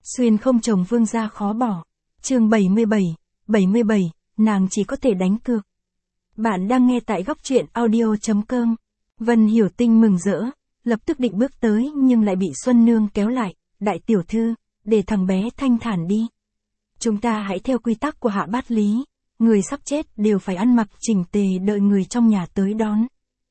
Xuyên không chồng vương gia khó bỏ. Chương 77, nàng chỉ có thể đánh cược. Bạn đang nghe tại góc truyện audio.com. Vân Hiểu Tinh mừng rỡ, lập tức định bước tới nhưng lại bị Xuân Nương kéo lại. Đại tiểu thư, để thằng bé thanh thản đi. Chúng ta hãy theo quy tắc của Hạ Bát Lý. Người sắp chết đều phải ăn mặc chỉnh tề đợi người trong nhà tới đón.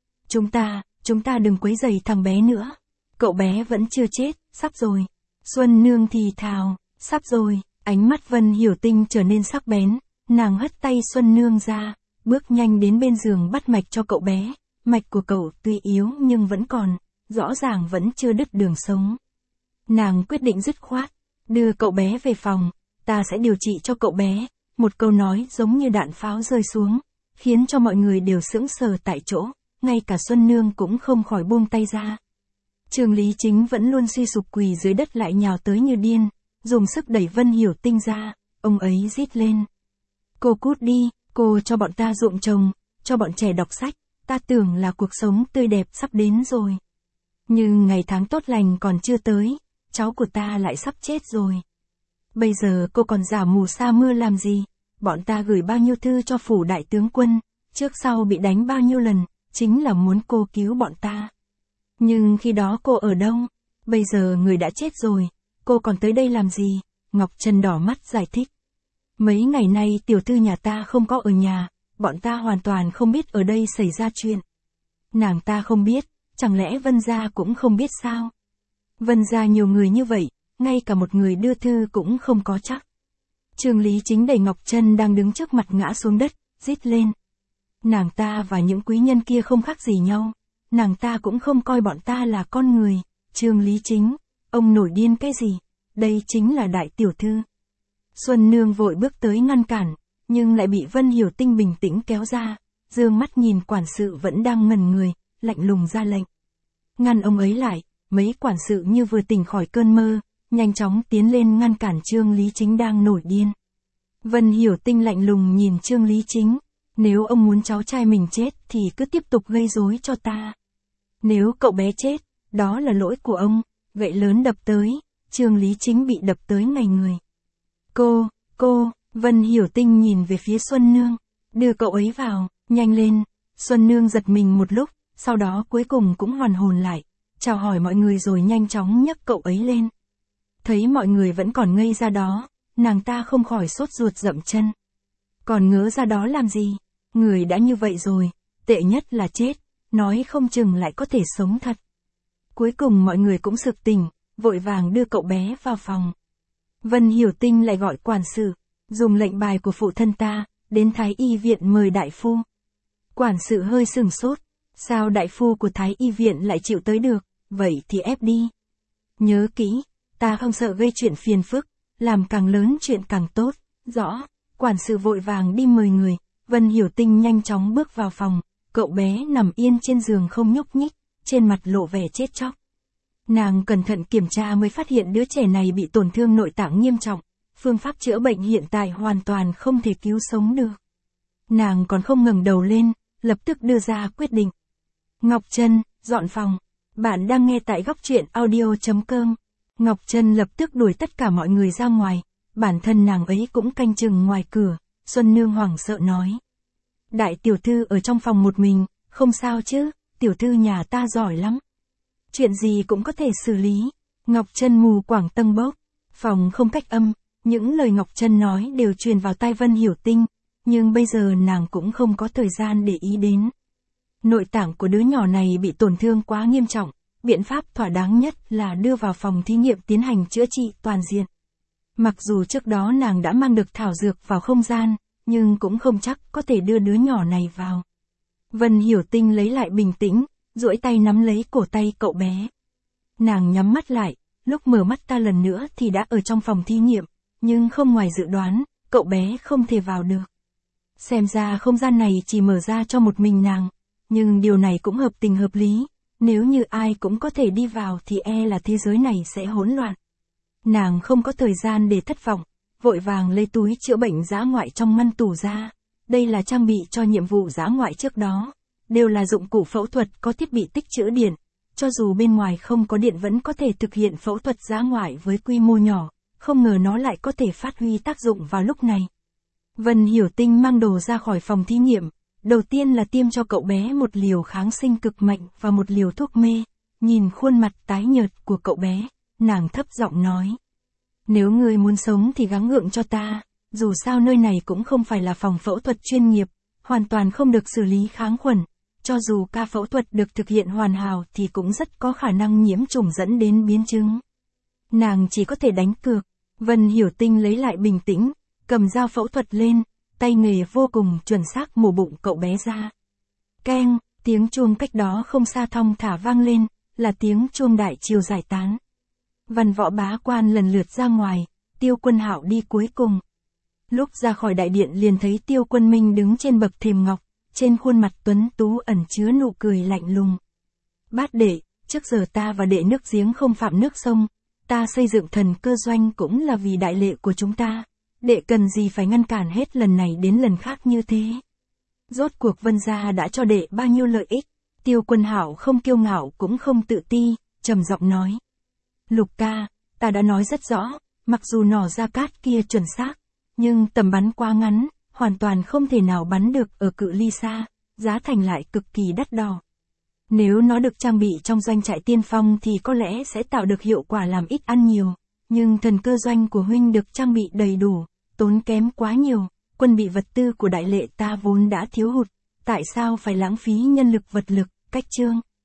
Chúng ta đừng quấy rầy thằng bé nữa. Cậu bé vẫn chưa chết, sắp rồi. Xuân Nương thì thào, sắp rồi. Ánh mắt Vân Hiểu Tinh trở nên sắc bén. Nàng hất tay Xuân Nương ra, bước nhanh đến bên giường bắt mạch cho cậu bé. Mạch của cậu tuy yếu nhưng vẫn còn, rõ ràng vẫn chưa đứt đường sống. Nàng quyết định dứt khoát, đưa cậu bé về phòng, ta sẽ điều trị cho cậu bé. Một câu nói giống như đạn pháo rơi xuống, khiến cho mọi người đều sững sờ tại chỗ, ngay cả Xuân Nương cũng không khỏi buông tay ra. Trương Lý Chính vẫn luôn suy sụp quỳ dưới đất lại nhào tới như điên, dùng sức đẩy Vân Hiểu Tinh ra, ông ấy rít lên. Cô cút đi, cô cho bọn ta ruộng trồng, cho bọn trẻ đọc sách, ta tưởng là cuộc sống tươi đẹp sắp đến rồi. Nhưng ngày tháng tốt lành còn chưa tới, cháu của ta lại sắp chết rồi. Bây giờ cô còn giả mù sa mưa làm gì? Bọn ta gửi bao nhiêu thư cho phủ đại tướng quân, trước sau bị đánh bao nhiêu lần, chính là muốn cô cứu bọn ta. Nhưng khi đó cô ở đâu? Bây giờ người đã chết rồi, cô còn tới đây làm gì? Ngọc Trân đỏ mắt giải thích. Mấy ngày nay tiểu thư nhà ta không có ở nhà, bọn ta hoàn toàn không biết ở đây xảy ra chuyện. Nàng ta không biết, chẳng lẽ Vân gia cũng không biết sao? Vân gia nhiều người như vậy, ngay cả một người đưa thư cũng không có chắc. Trương Lý Chính đẩy Ngọc Trân đang đứng trước mặt ngã xuống đất, rít lên. Nàng ta và những quý nhân kia không khác gì nhau. Nàng ta cũng không coi bọn ta là con người. Trương Lý Chính, ông nổi điên cái gì? Đây chính là đại tiểu thư. Xuân Nương vội bước tới ngăn cản, nhưng lại bị Vân Hiểu Tinh bình tĩnh kéo ra, dương mắt nhìn quản sự vẫn đang ngẩn người, lạnh lùng ra lệnh. Ngăn ông ấy lại, mấy quản sự như vừa tỉnh khỏi cơn mơ, nhanh chóng tiến lên ngăn cản Trương Lý Chính đang nổi điên. Vân Hiểu Tinh lạnh lùng nhìn Trương Lý Chính, nếu ông muốn cháu trai mình chết thì cứ tiếp tục gây rối cho ta. Nếu cậu bé chết, đó là lỗi của ông, gậy lớn đập tới, Trương Lý Chính bị đập tới ngay người. Cô, Vân Hiểu Tinh nhìn về phía Xuân Nương, đưa cậu ấy vào, nhanh lên. Xuân Nương giật mình một lúc, sau đó cuối cùng cũng hoàn hồn lại, chào hỏi mọi người rồi nhanh chóng nhấc cậu ấy lên. Thấy mọi người vẫn còn ngây ra đó, nàng ta không khỏi sốt ruột dậm chân. Còn ngớ ra đó làm gì? Người đã như vậy rồi, tệ nhất là chết, nói không chừng lại có thể sống thật. Cuối cùng mọi người cũng sực tỉnh, vội vàng đưa cậu bé vào phòng. Vân Hiểu Tinh lại gọi quản sự, dùng lệnh bài của phụ thân ta, đến Thái Y viện mời đại phu. Quản sự hơi sừng sốt, sao đại phu của Thái Y viện lại chịu tới được, vậy thì ép đi. Nhớ kỹ, ta không sợ gây chuyện phiền phức, làm càng lớn chuyện càng tốt, rõ. Quản sự vội vàng đi mời người, Vân Hiểu Tinh nhanh chóng bước vào phòng, cậu bé nằm yên trên giường không nhúc nhích, trên mặt lộ vẻ chết chóc. Nàng cẩn thận kiểm tra mới phát hiện đứa trẻ này bị tổn thương nội tạng nghiêm trọng, phương pháp chữa bệnh hiện tại hoàn toàn không thể cứu sống được. Nàng còn không ngẩng đầu lên, lập tức đưa ra quyết định. Ngọc Trân, dọn phòng. Bạn đang nghe tại góc truyện audio.com. Ngọc Trân lập tức đuổi tất cả mọi người ra ngoài, bản thân nàng ấy cũng canh chừng ngoài cửa. Xuân Nương hoảng sợ nói. Đại tiểu thư ở trong phòng một mình, không sao chứ, tiểu thư nhà ta giỏi lắm. Chuyện gì cũng có thể xử lý. Ngọc Trân mù quáng tâng bốc. Phòng không cách âm, những lời Ngọc Trân nói đều truyền vào tai Vân Hiểu Tinh, nhưng bây giờ nàng cũng không có thời gian để ý đến. Nội tạng của đứa nhỏ này bị tổn thương quá nghiêm trọng, biện pháp thỏa đáng nhất là đưa vào phòng thí nghiệm tiến hành chữa trị toàn diện. Mặc dù trước đó nàng đã mang được thảo dược vào không gian, nhưng cũng không chắc có thể đưa đứa nhỏ này vào. Vân Hiểu Tinh lấy lại bình tĩnh, duỗi tay nắm lấy cổ tay cậu bé. Nàng nhắm mắt lại, lúc mở mắt ta lần nữa thì đã ở trong phòng thí nghiệm, nhưng không ngoài dự đoán, cậu bé không thể vào được. Xem ra không gian này chỉ mở ra cho một mình nàng, nhưng điều này cũng hợp tình hợp lý, nếu như ai cũng có thể đi vào thì là thế giới này sẽ hỗn loạn. Nàng không có thời gian để thất vọng, vội vàng lấy túi chữa bệnh dã ngoại trong ngăn tủ ra. Đây là trang bị cho nhiệm vụ dã ngoại trước đó, đều là dụng cụ phẫu thuật có thiết bị tích trữ điện, cho dù bên ngoài không có điện vẫn có thể thực hiện phẫu thuật dã ngoại với quy mô nhỏ, không ngờ nó lại có thể phát huy tác dụng vào lúc này. Vân Hiểu Tinh mang đồ ra khỏi phòng thí nghiệm, đầu tiên là tiêm cho cậu bé một liều kháng sinh cực mạnh và một liều thuốc mê, nhìn khuôn mặt tái nhợt của cậu bé, nàng thấp giọng nói. Nếu ngươi muốn sống thì gắng gượng cho ta, dù sao nơi này cũng không phải là phòng phẫu thuật chuyên nghiệp, hoàn toàn không được xử lý kháng khuẩn, cho dù ca phẫu thuật được thực hiện hoàn hảo thì cũng rất có khả năng nhiễm trùng dẫn đến biến chứng. Nàng chỉ có thể đánh cược. Vân Hiểu Tinh lấy lại bình tĩnh, cầm dao phẫu thuật lên, tay nghề vô cùng chuẩn xác mổ bụng cậu bé ra. Keng, tiếng chuông cách đó không xa thong thả vang lên, là tiếng chuông đại triều giải tán. Văn Võ bá quan lần lượt ra ngoài, Tiêu Quân Hạo đi cuối cùng. Lúc ra khỏi đại điện liền thấy Tiêu Quân Minh đứng trên bậc thềm ngọc, trên khuôn mặt tuấn tú ẩn chứa nụ cười lạnh lùng. Bát đệ, trước giờ ta và đệ nước giếng không phạm nước sông, ta xây dựng Thần Cơ Doanh cũng là vì đại lệ của chúng ta, đệ cần gì phải ngăn cản hết lần này đến lần khác như thế. Rốt cuộc Vân gia đã cho đệ bao nhiêu lợi ích? Tiêu Quân Hạo không kiêu ngạo cũng không tự ti, trầm giọng nói. Lục ca, ta đã nói rất rõ, mặc dù nỏ ra cát kia chuẩn xác, nhưng tầm bắn quá ngắn, hoàn toàn không thể nào bắn được ở cự ly xa, giá thành lại cực kỳ đắt đỏ. Nếu nó được trang bị trong doanh trại tiên phong thì có lẽ sẽ tạo được hiệu quả làm ít ăn nhiều, nhưng Thần Cơ Doanh của huynh được trang bị đầy đủ, tốn kém quá nhiều, quân bị vật tư của đại lệ ta vốn đã thiếu hụt, tại sao phải lãng phí nhân lực vật lực, cách chương.